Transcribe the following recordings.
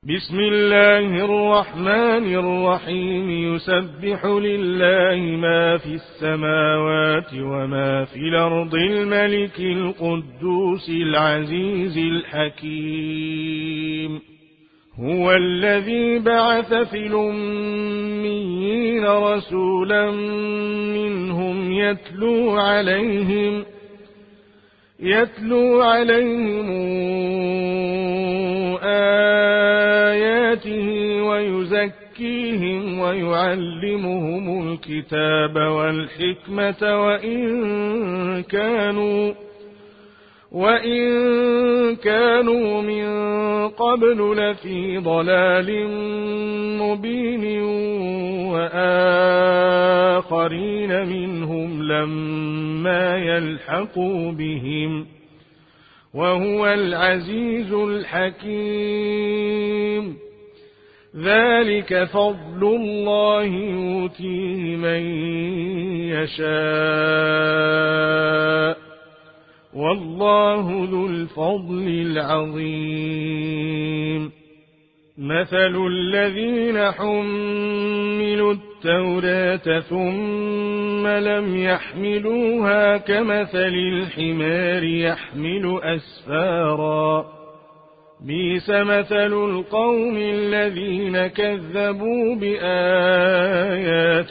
بسم الله الرحمن الرحيم يسبح لله ما في السماوات وما في الأرض الملك القدوس العزيز الحكيم هو الذي بعث في الأميين رسولا منهم يتلو عليهم آياته ويزكيهم ويعلمهم الكتاب والحكمة وإن كانوا من قبل لفي ضلال مبين وآخرين منهم لما يلحقوا بهم وهو العزيز الحكيم ذلك فضل الله يؤتيه من يشاء والله ذو الفضل العظيم مثل الذين حملوا التوراة ثم لم يحملوها كمثل الحمار يحمل أسفارا بئس مثل القوم الذين كذبوا بآيات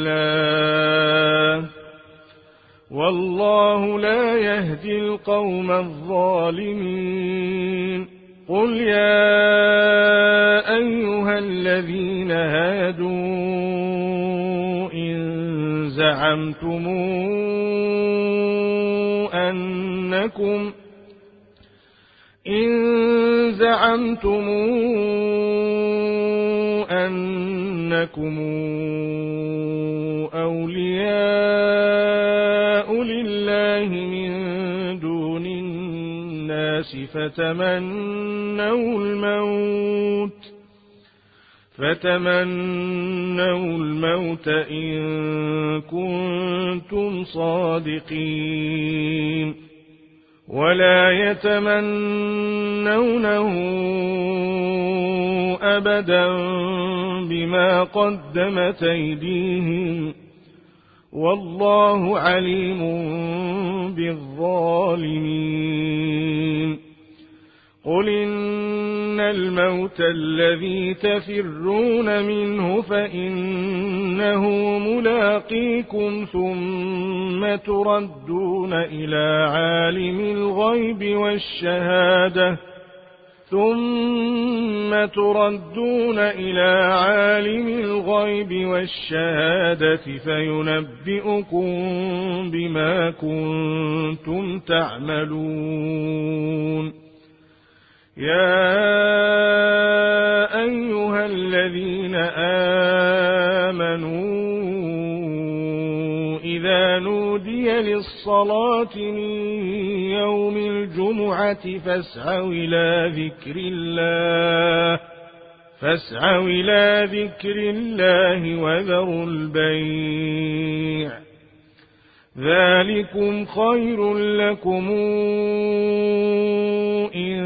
الله والله لا يهدي القوم الظالمين قل يا أيها الذين هادوا إن زعمتم أنكم أولياء لله من دون الناس فتمنوا الموت إن كنتم صادقين ولا يتمنونه أبدا بما قدمت أيديهم والله عليم بالظالمين قل إن الموت الذي تفرون منه فإنه ملاقيكم ثم تردون إلى عالم الغيب والشهادة فينبئكم بما كنتم تعملون يا أيها الذين آمنوا إذا نودي للصلاة من يوم الجمعة فاسعوا إلى ذكر الله وذروا البيع ذلكم خير لكم إن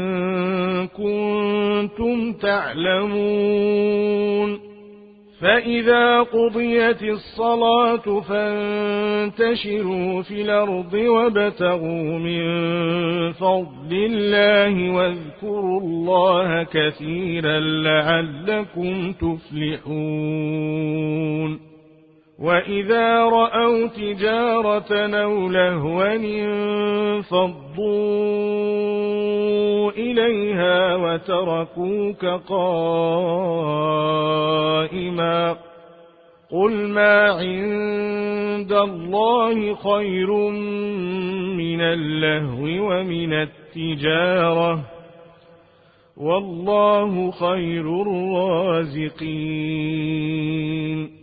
كنتم تعلمون فإذا قضيت الصلاة فانتشروا في الأرض وابتغوا من فضل الله واذكروا الله كثيرا لعلكم تفلحون وإذا رأوا تجارة أو لهوا انفضوا إليها وتركوك قائما قل ما عند الله خير من اللهو ومن التجارة والله خير الرازقين